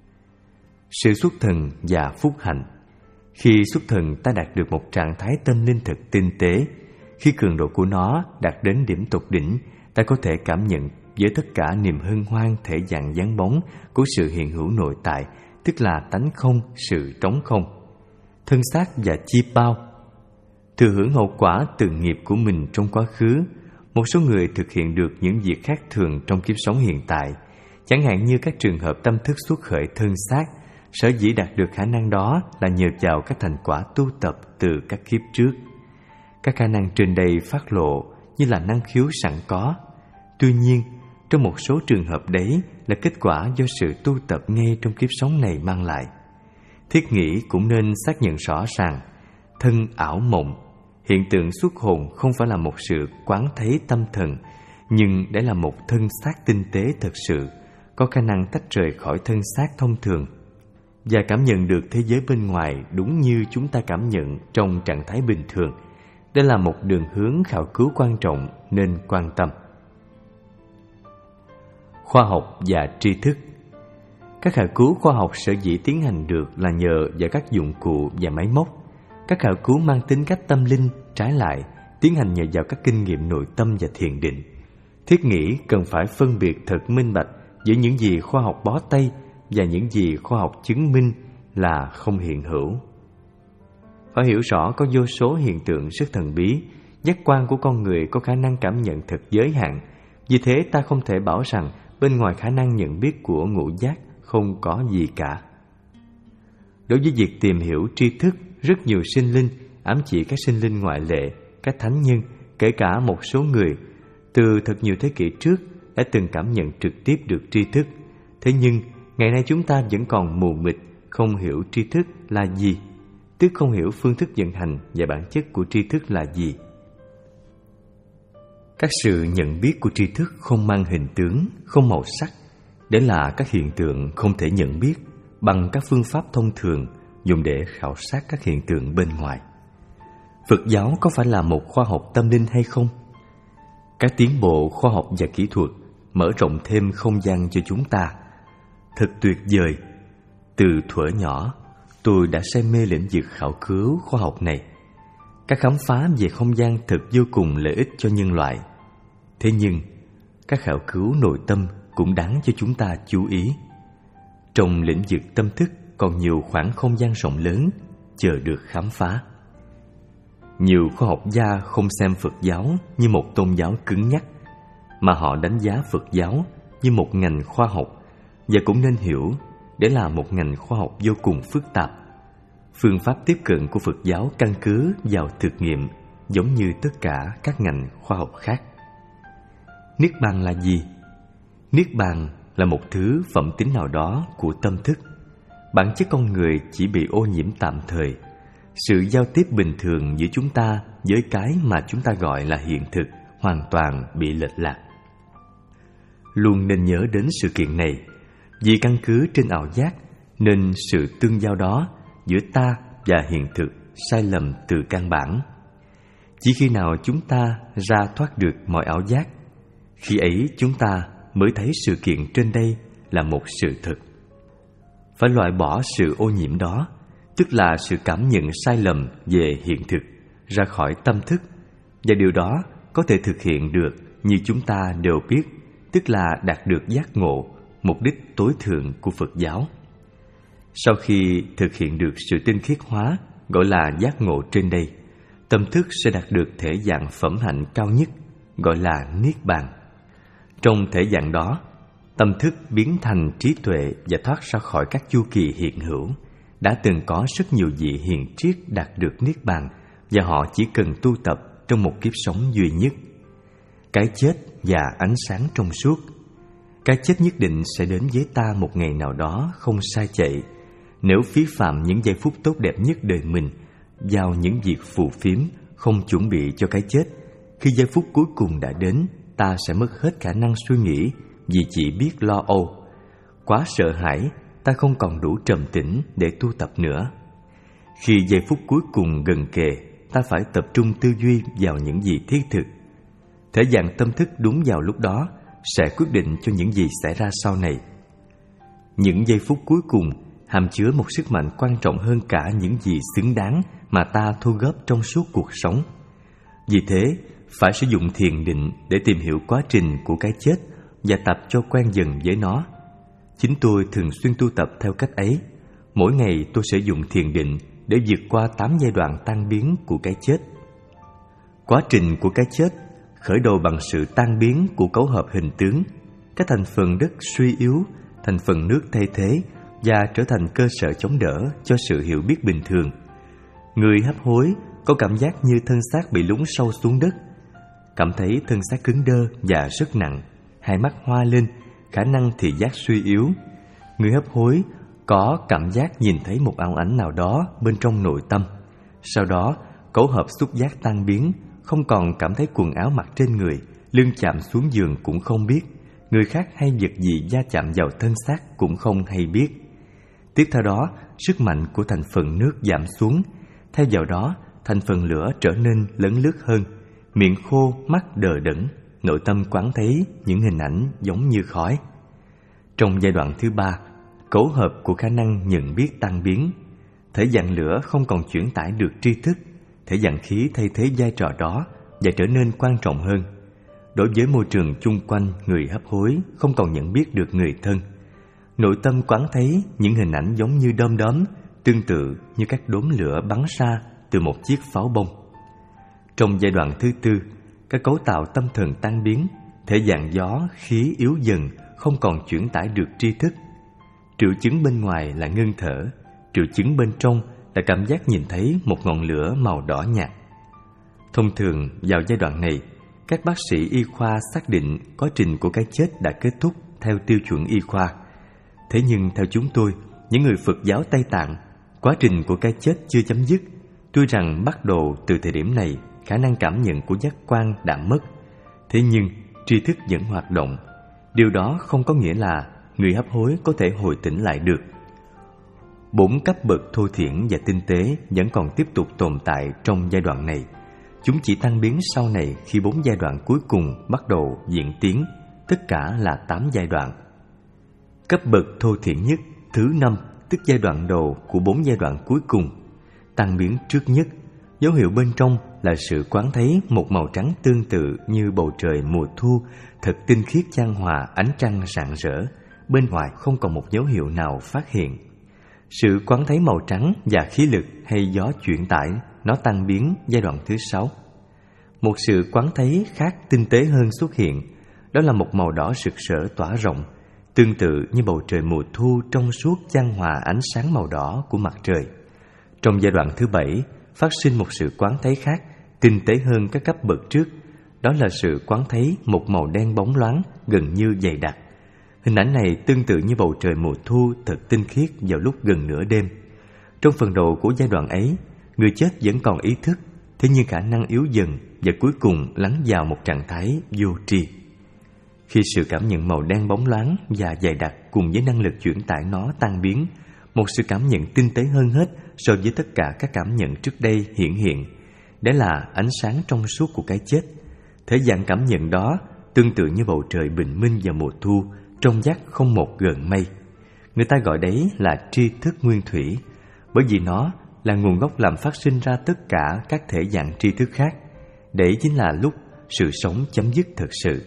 Sự xuất thần và phúc hạnh. Khi xuất thần, ta đạt được một trạng thái tâm linh thật tinh tế. Khi cường độ của nó đạt đến điểm tột đỉnh, ta có thể cảm nhận với tất cả niềm hân hoan thể dạng vắng bóng của sự hiện hữu nội tại, tức là tánh không, sự trống không. Thân xác và chi bao. Thừa hưởng hậu quả từ nghiệp của mình trong quá khứ, một số người thực hiện được những việc khác thường trong kiếp sống hiện tại, chẳng hạn như các trường hợp tâm thức xuất khởi thân xác. Sở dĩ đạt được khả năng đó là nhờ vào các thành quả tu tập từ các kiếp trước. Các khả năng trên đây phát lộ như là năng khiếu sẵn có. Tuy nhiên, trong một số trường hợp đấy là kết quả do sự tu tập ngay trong kiếp sống này mang lại. Thiết nghĩ cũng nên xác nhận rõ ràng, thân ảo mộng, hiện tượng xuất hồn không phải là một sự quán thấy tâm thần, nhưng để là một thân xác tinh tế thật sự, có khả năng tách rời khỏi thân xác thông thường và cảm nhận được thế giới bên ngoài đúng như chúng ta cảm nhận trong trạng thái bình thường. Đây là một đường hướng khảo cứu quan trọng nên quan tâm. Khoa học và tri thức. Các khảo cứu khoa học sở dĩ tiến hành được là nhờ vào các dụng cụ và máy móc. Các khảo cứu mang tính cách tâm linh trái lại tiến hành nhờ vào các kinh nghiệm nội tâm và thiền định. Thiết nghĩ cần phải phân biệt thật minh bạch giữa những gì khoa học bó tay và những gì khoa học chứng minh là không hiện hữu. Phải hiểu rõ có vô số hiện tượng rất thần bí, giác quan của con người có khả năng cảm nhận thật giới hạn. Vì thế ta không thể bảo rằng bên ngoài khả năng nhận biết của ngũ giác không có gì cả. Đối với việc tìm hiểu tri thức, rất nhiều sinh linh, ám chỉ các sinh linh ngoại lệ, các thánh nhân, kể cả một số người từ thật nhiều thế kỷ trước đã từng cảm nhận trực tiếp được tri thức. Thế nhưng ngày nay chúng ta vẫn còn mù mịt, không hiểu tri thức là gì, tức không hiểu phương thức vận hành và bản chất của tri thức là gì. Các sự nhận biết của tri thức không mang hình tướng, không màu sắc. Đấy là các hiện tượng không thể nhận biết bằng các phương pháp thông thường dùng để khảo sát các hiện tượng bên ngoài. Phật giáo có phải là một khoa học tâm linh hay không? Các tiến bộ khoa học và kỹ thuật mở rộng thêm không gian cho chúng ta. Thật tuyệt vời. Từ thuở nhỏ, tôi đã say mê lĩnh vực khảo cứu khoa học này. Các khám phá về không gian thật vô cùng lợi ích cho nhân loại. Thế nhưng, các khảo cứu nội tâm cũng đáng cho chúng ta chú ý. Trong lĩnh vực tâm thức còn nhiều khoảng không gian rộng lớn chờ được khám phá. Nhiều khoa học gia không xem Phật giáo như một tôn giáo cứng nhắc, mà họ đánh giá Phật giáo như một ngành khoa học, và cũng nên hiểu để là một ngành khoa học vô cùng phức tạp. Phương pháp tiếp cận của Phật giáo căn cứ vào thực nghiệm, giống như tất cả các ngành khoa học khác. Niết bàn là gì? Niết bàn là một thứ phẩm tính nào đó của tâm thức. Bản chất con người chỉ bị ô nhiễm tạm thời. Sự giao tiếp bình thường giữa chúng ta với cái mà chúng ta gọi là hiện thực hoàn toàn bị lệch lạc. Luôn nên nhớ đến sự kiện này, vì căn cứ trên ảo giác nên sự tương giao đó giữa ta và hiện thực sai lầm từ căn bản. Chỉ khi nào chúng ta ra thoát được mọi ảo giác, khi ấy chúng ta mới thấy sự kiện trên đây là một sự thật. Phải loại bỏ sự ô nhiễm đó, tức là sự cảm nhận sai lầm về hiện thực, ra khỏi tâm thức. Và điều đó có thể thực hiện được như chúng ta đều biết, tức là đạt được giác ngộ, mục đích tối thượng của Phật giáo. Sau khi thực hiện được sự tinh khiết hóa, gọi là giác ngộ trên đây, tâm thức sẽ đạt được thể dạng phẩm hạnh cao nhất, gọi là Niết Bàn. Trong thể dạng đó, tâm thức biến thành trí tuệ và thoát ra khỏi các chu kỳ hiện hữu. Đã từng có rất nhiều vị hiền triết đạt được Niết Bàn, và họ chỉ cần tu tập trong một kiếp sống duy nhất. Cái chết và ánh sáng trong suốt. Cái chết nhất định sẽ đến với ta một ngày nào đó không sai chạy. Nếu phí phạm những giây phút tốt đẹp nhất đời mình vào những việc phù phiếm, không chuẩn bị cho cái chết, khi giây phút cuối cùng đã đến, ta sẽ mất hết khả năng suy nghĩ vì chỉ biết lo âu. Quá sợ hãi, ta không còn đủ trầm tĩnh để tu tập nữa. Khi giây phút cuối cùng gần kề, ta phải tập trung tư duy vào những gì thiết thực. Thể dạng tâm thức đúng vào lúc đó sẽ quyết định cho những gì xảy ra sau này. Những giây phút cuối cùng hàm chứa một sức mạnh quan trọng hơn cả những gì xứng đáng mà ta thu góp trong suốt cuộc sống. Vì thế, phải sử dụng thiền định để tìm hiểu quá trình của cái chết và tập cho quen dần với nó. Chính tôi thường xuyên tu tập theo cách ấy. Mỗi ngày tôi sẽ dùng thiền định để vượt qua tám giai đoạn tan biến của cái chết. Quá trình của cái chết khởi đầu bằng sự tan biến của cấu hợp hình tướng, các thành phần đất suy yếu, thành phần nước thay thế và trở thành cơ sở chống đỡ cho sự hiểu biết bình thường. Người hấp hối có cảm giác như thân xác bị lún sâu xuống đất, cảm thấy thân xác cứng đơ và rất nặng, hai mắt hoa lên, khả năng thị giác suy yếu. Người hấp hối có cảm giác nhìn thấy một ảo ảnh nào đó bên trong nội tâm. Sau đó, cấu hợp xúc giác tan biến, không còn cảm thấy quần áo mặc trên người, lưng chạm xuống giường cũng không biết, người khác hay vật gì va chạm vào thân xác cũng không hay biết. Tiếp theo đó, sức mạnh của thành phần nước giảm xuống, theo vào đó, thành phần lửa trở nên lấn lướt hơn, miệng khô, mắt đờ đẫn, nội tâm quán thấy những hình ảnh giống như khói. Trong giai đoạn thứ ba, cấu hợp của khả năng nhận biết tan biến, thể dạng lửa không còn chuyển tải được tri thức, thể dạng khí thay thế vai trò đó và trở nên quan trọng hơn. Đối với môi trường chung quanh, người hấp hối không còn nhận biết được người thân. Nội tâm quán thấy những hình ảnh giống như đom đóm, tương tự như các đốm lửa bắn ra từ một chiếc pháo bông. Trong giai đoạn thứ tư, các cấu tạo tâm thần tan biến, thể dạng gió, khí yếu dần, không còn chuyển tải được tri thức. Triệu chứng bên ngoài là ngưng thở, triệu chứng bên trong là cảm giác nhìn thấy một ngọn lửa màu đỏ nhạt. Thông thường vào giai đoạn này, các bác sĩ y khoa xác định quá trình của cái chết đã kết thúc theo tiêu chuẩn y khoa. Thế nhưng theo chúng tôi, những người Phật giáo Tây Tạng, quá trình của cái chết chưa chấm dứt. Tuy rằng bắt đầu từ thời điểm này, khả năng cảm nhận của giác quan đã mất, thế nhưng tri thức vẫn hoạt động. Điều đó không có nghĩa là người hấp hối có thể hồi tỉnh lại được. Bốn cấp bậc thô thiển và tinh tế vẫn còn tiếp tục tồn tại trong giai đoạn này. Chúng chỉ tăng biến sau này khi bốn giai đoạn cuối cùng bắt đầu diễn tiến, tất cả là tám giai đoạn. Cấp bậc thô thiển nhất, thứ năm, tức giai đoạn đầu của bốn giai đoạn cuối cùng. Tăng biến trước nhất, dấu hiệu bên trong là sự quán thấy một màu trắng tương tự như bầu trời mùa thu, thật tinh khiết chan hòa, ánh trăng rạng rỡ. Bên ngoài không còn một dấu hiệu nào phát hiện. Sự quán thấy màu trắng và khí lực hay gió chuyển tải, nó tăng biến giai đoạn thứ sáu. Một sự quán thấy khác tinh tế hơn xuất hiện, đó là một màu đỏ rực rỡ tỏa rộng, tương tự như bầu trời mùa thu trong suốt chan hòa ánh sáng màu đỏ của mặt trời. Trong giai đoạn thứ bảy, phát sinh một sự quán thấy khác, tinh tế hơn các cấp bậc trước, đó là sự quán thấy một màu đen bóng loáng, gần như dày đặc. Hình ảnh này tương tự như bầu trời mùa thu thật tinh khiết vào lúc gần nửa đêm. Trong phần đầu của giai đoạn ấy, người chết vẫn còn ý thức, thế nhưng khả năng yếu dần và cuối cùng lắng vào một trạng thái vô tri. Khi sự cảm nhận màu đen bóng loáng và dày đặc cùng với năng lực chuyển tải nó tan biến, một sự cảm nhận tinh tế hơn hết so với tất cả các cảm nhận trước đây hiện hiện, đó là ánh sáng trong suốt của cái chết. Thể dạng cảm nhận đó tương tự như bầu trời bình minh vào mùa thu, trong vắt không một gợn mây. Người ta gọi đấy là tri thức nguyên thủy, bởi vì nó là nguồn gốc làm phát sinh ra tất cả các thể dạng tri thức khác. Đấy chính là lúc sự sống chấm dứt thật sự.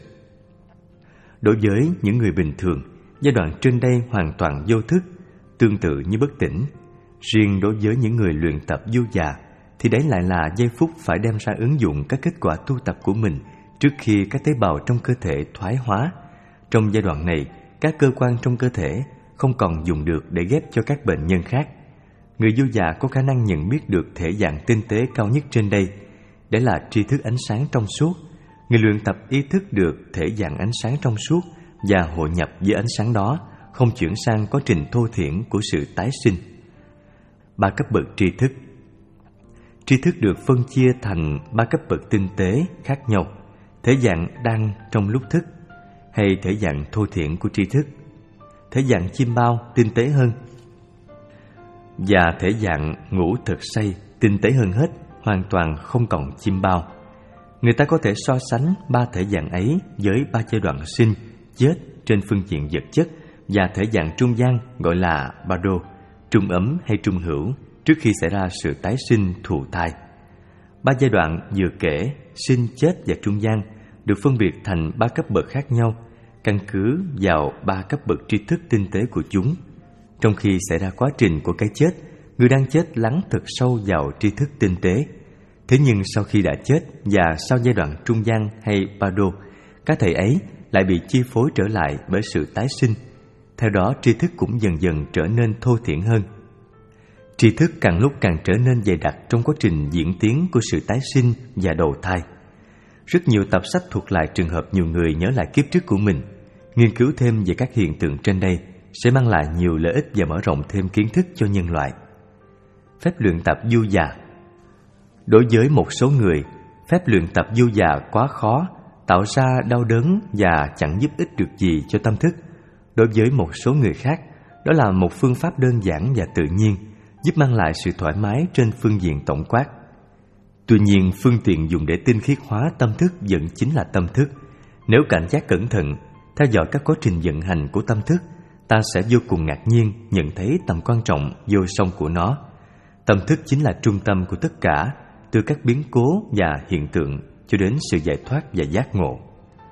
Đối với những người bình thường, giai đoạn trên đây hoàn toàn vô thức, tương tự như bất tỉnh. Riêng đối với những người luyện tập du già, thì đấy lại là giây phút phải đem ra ứng dụng các kết quả tu tập của mình trước khi các tế bào trong cơ thể thoái hóa. Trong giai đoạn này, các cơ quan trong cơ thể không còn dùng được để ghép cho các bệnh nhân khác. Người du già có khả năng nhận biết được thể dạng tinh tế cao nhất trên đây, đấy là tri thức ánh sáng trong suốt. Người luyện tập ý thức được thể dạng ánh sáng trong suốt và hội nhập với ánh sáng đó, không chuyển sang quá trình thô thiển của sự tái sinh. Ba cấp bậc tri thức. Tri thức được phân chia thành ba cấp bậc tinh tế khác nhau: thể dạng đang trong lúc thức, hay thể dạng thô thiển của tri thức, thể dạng chim bao tinh tế hơn, và thể dạng ngủ thật say tinh tế hơn hết, hoàn toàn không còn chim bao. Người ta có thể so sánh ba thể dạng ấy với ba giai đoạn sinh, chết trên phương diện vật chất và thể dạng trung gian gọi là Bado, trung ấm hay trung hữu, trước khi xảy ra sự tái sinh thụ thai. Ba giai đoạn vừa kể, sinh, chết và trung gian, được phân biệt thành ba cấp bậc khác nhau, căn cứ vào ba cấp bậc tri thức tinh tế của chúng. Trong khi xảy ra quá trình của cái chết, người đang chết lắng thật sâu vào tri thức tinh tế. Thế nhưng sau khi đã chết và sau giai đoạn trung gian hay Bado, các thể ấy lại bị chi phối trở lại bởi sự tái sinh. Theo đó, tri thức cũng dần dần trở nên thô thiển hơn. Tri thức càng lúc càng trở nên dày đặc trong quá trình diễn tiến của sự tái sinh và đầu thai. Rất nhiều tập sách thuật lại trường hợp nhiều người nhớ lại kiếp trước của mình. Nghiên cứu thêm về các hiện tượng trên đây sẽ mang lại nhiều lợi ích và mở rộng thêm kiến thức cho nhân loại. Phép luyện tập du già. Đối với một số người, phép luyện tập du già quá khó, tạo ra đau đớn và chẳng giúp ích được gì cho tâm thức. Đối với một số người khác, đó là một phương pháp đơn giản và tự nhiên, giúp mang lại sự thoải mái trên phương diện tổng quát. Tuy nhiên, phương tiện dùng để tinh khiết hóa tâm thức vẫn chính là tâm thức. Nếu cảnh giác cẩn thận, theo dõi các quá trình vận hành của tâm thức, ta sẽ vô cùng ngạc nhiên nhận thấy tầm quan trọng vô song của nó. Tâm thức chính là trung tâm của tất cả, từ các biến cố và hiện tượng cho đến sự giải thoát và giác ngộ.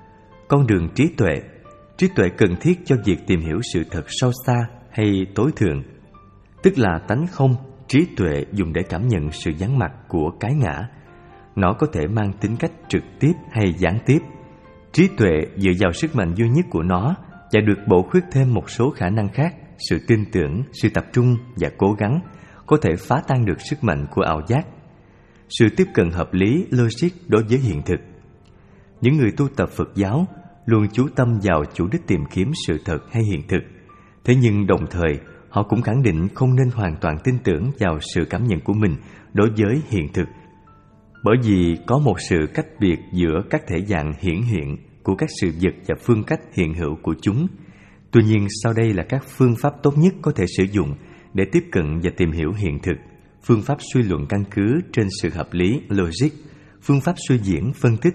con đường trí tuệ. Trí tuệ cần thiết cho việc tìm hiểu sự thật sâu xa hay tối thượng, tức là tánh không. Trí tuệ dùng để cảm nhận sự vắng mặt của cái ngã. Nó có thể mang tính cách trực tiếp hay gián tiếp. Trí tuệ dựa vào sức mạnh duy nhất của nó và được bổ khuyết thêm một số khả năng khác, sự tin tưởng, sự tập trung và cố gắng, có thể phá tan được sức mạnh của ảo giác. Sự tiếp cận hợp lý, logic đối với hiện thực. Những người tu tập Phật giáo luôn chú tâm vào chủ đích tìm kiếm sự thật hay hiện thực. Thế nhưng đồng thời, họ cũng khẳng định không nên hoàn toàn tin tưởng vào sự cảm nhận của mình đối với hiện thực, bởi vì có một sự cách biệt giữa các thể dạng hiển hiện của các sự vật và phương cách hiện hữu của chúng. Tuy nhiên, sau đây là các phương pháp tốt nhất có thể sử dụng để tiếp cận và tìm hiểu hiện thực. Phương pháp suy luận căn cứ trên sự hợp lý, logic. Phương pháp suy diễn, phân tích.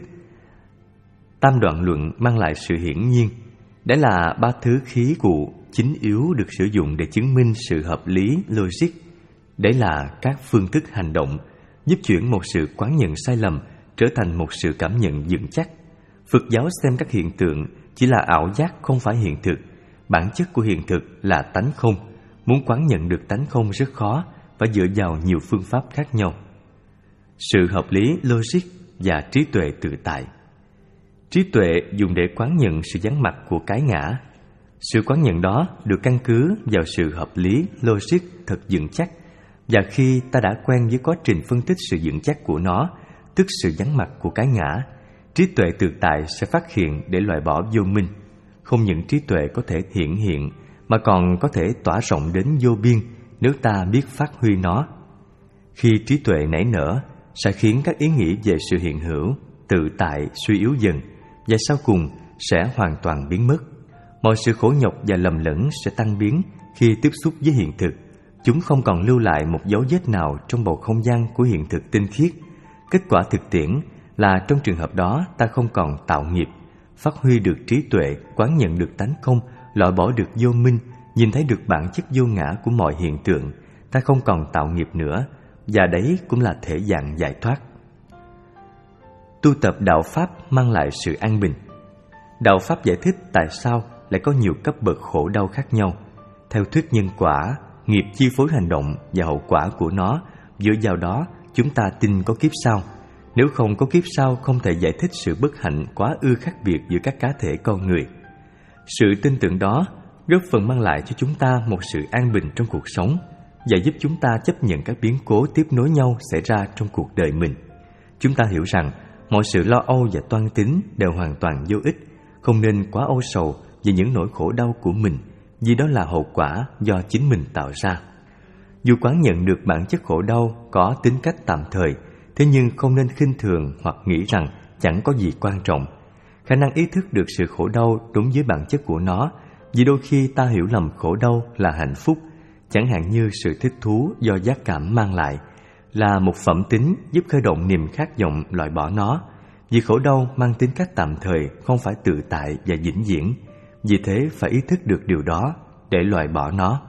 Tam đoạn luận mang lại sự hiển nhiên. Đấy là ba thứ khí cụ chính yếu được sử dụng để chứng minh sự hợp lý, logic. Đấy là các phương thức hành động, giúp chuyển một sự quán nhận sai lầm trở thành một sự cảm nhận vững chắc. Phật giáo xem các hiện tượng chỉ là ảo giác, không phải hiện thực. Bản chất của hiện thực là tánh không. Muốn quán nhận được tánh không rất khó, phải dựa vào nhiều phương pháp khác nhau. Sự hợp lý, logic và trí tuệ tự tại. Trí tuệ dùng để quán nhận sự vắng mặt của cái ngã. Sự quán nhận đó được căn cứ vào sự hợp lý, logic thật vững chắc. Và khi ta đã quen với quá trình phân tích sự vững chắc của nó, tức sự vắng mặt của cái ngã, trí tuệ tự tại sẽ phát hiện để loại bỏ vô minh. Không những trí tuệ có thể hiển hiện, mà còn có thể tỏa rộng đến vô biên nếu ta biết phát huy nó. Khi trí tuệ nảy nở, sẽ khiến các ý nghĩ về sự hiện hữu, tự tại suy yếu dần, và sau cùng sẽ hoàn toàn biến mất. Mọi sự khổ nhọc và lầm lẫn sẽ tan biến khi tiếp xúc với hiện thực. Chúng không còn lưu lại một dấu vết nào trong bầu không gian của hiện thực tinh khiết. Kết quả thực tiễn là trong trường hợp đó ta không còn tạo nghiệp, phát huy được trí tuệ, quán nhận được tánh không, loại bỏ được vô minh, nhìn thấy được bản chất vô ngã của mọi hiện tượng. Ta không còn tạo nghiệp nữa, và đấy cũng là thể dạng giải thoát. Tu tập đạo Pháp mang lại sự an bình. Đạo Pháp giải thích tại sao lại có nhiều cấp bậc khổ đau khác nhau. Theo thuyết nhân quả, nghiệp chi phối hành động và hậu quả của nó. Dựa vào đó, chúng ta tin có kiếp sau. Nếu không có kiếp sau, không thể giải thích sự bất hạnh quá ư khác biệt giữa các cá thể con người. Sự tin tưởng đó góp phần mang lại cho chúng ta một sự an bình trong cuộc sống và giúp chúng ta chấp nhận các biến cố tiếp nối nhau xảy ra trong cuộc đời mình. Chúng ta hiểu rằng mọi sự lo âu và toan tính đều hoàn toàn vô ích, không nên quá âu sầu về những nỗi khổ đau của mình, vì đó là hậu quả do chính mình tạo ra. Dù quán nhận được bản chất khổ đau có tính cách tạm thời, thế nhưng không nên khinh thường hoặc nghĩ rằng chẳng có gì quan trọng. Khả năng ý thức được sự khổ đau đúng với bản chất của nó, vì đôi khi ta hiểu lầm khổ đau là hạnh phúc, chẳng hạn như sự thích thú do giác cảm mang lại, là một phẩm tính giúp khởi động niềm khát vọng loại bỏ nó. Vì khổ đau mang tính cách tạm thời, không phải tự tại và vĩnh viễn. Vì thế phải ý thức được điều đó để loại bỏ nó.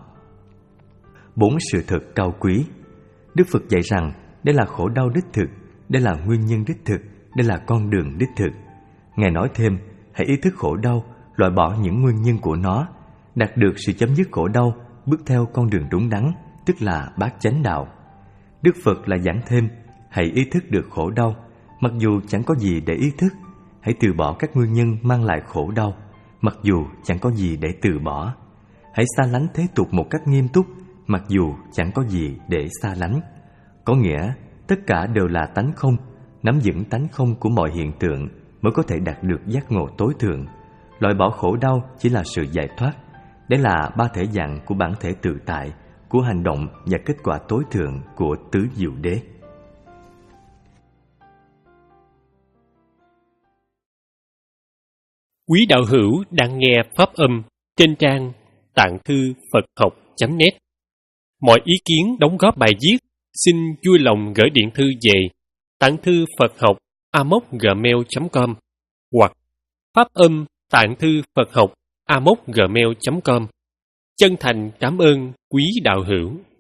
Bốn sự thật cao quý. Đức Phật dạy rằng đây là khổ đau đích thực, đây là nguyên nhân đích thực, đây là con đường đích thực. Ngài nói thêm, hãy ý thức khổ đau, loại bỏ những nguyên nhân của nó, đạt được sự chấm dứt khổ đau, bước theo con đường đúng đắn, tức là bát chánh đạo. Đức Phật lại giảng thêm, hãy ý thức được khổ đau, mặc dù chẳng có gì để ý thức. Hãy từ bỏ các nguyên nhân mang lại khổ đau, mặc dù chẳng có gì để từ bỏ. Hãy xa lánh thế tục một cách nghiêm túc, mặc dù chẳng có gì để xa lánh. Có nghĩa, tất cả đều là tánh không, nắm vững tánh không của mọi hiện tượng mới có thể đạt được giác ngộ tối thượng. Loại bỏ khổ đau chỉ là sự giải thoát. Đấy là ba thể dạng của bản thể tự tại, của hành động và kết quả tối thượng của tứ diệu đế. Quý đạo hữu đang nghe pháp âm trên trang tạng thư Phật học chấm net. Mọi ý kiến đóng góp bài viết xin vui lòng gửi điện thư về tạng thư Phật học a m o c gmail chấm com hoặc pháp âm tạng thư Phật học a m o c gmail chấm com. Chân thành cảm ơn quý đạo hữu.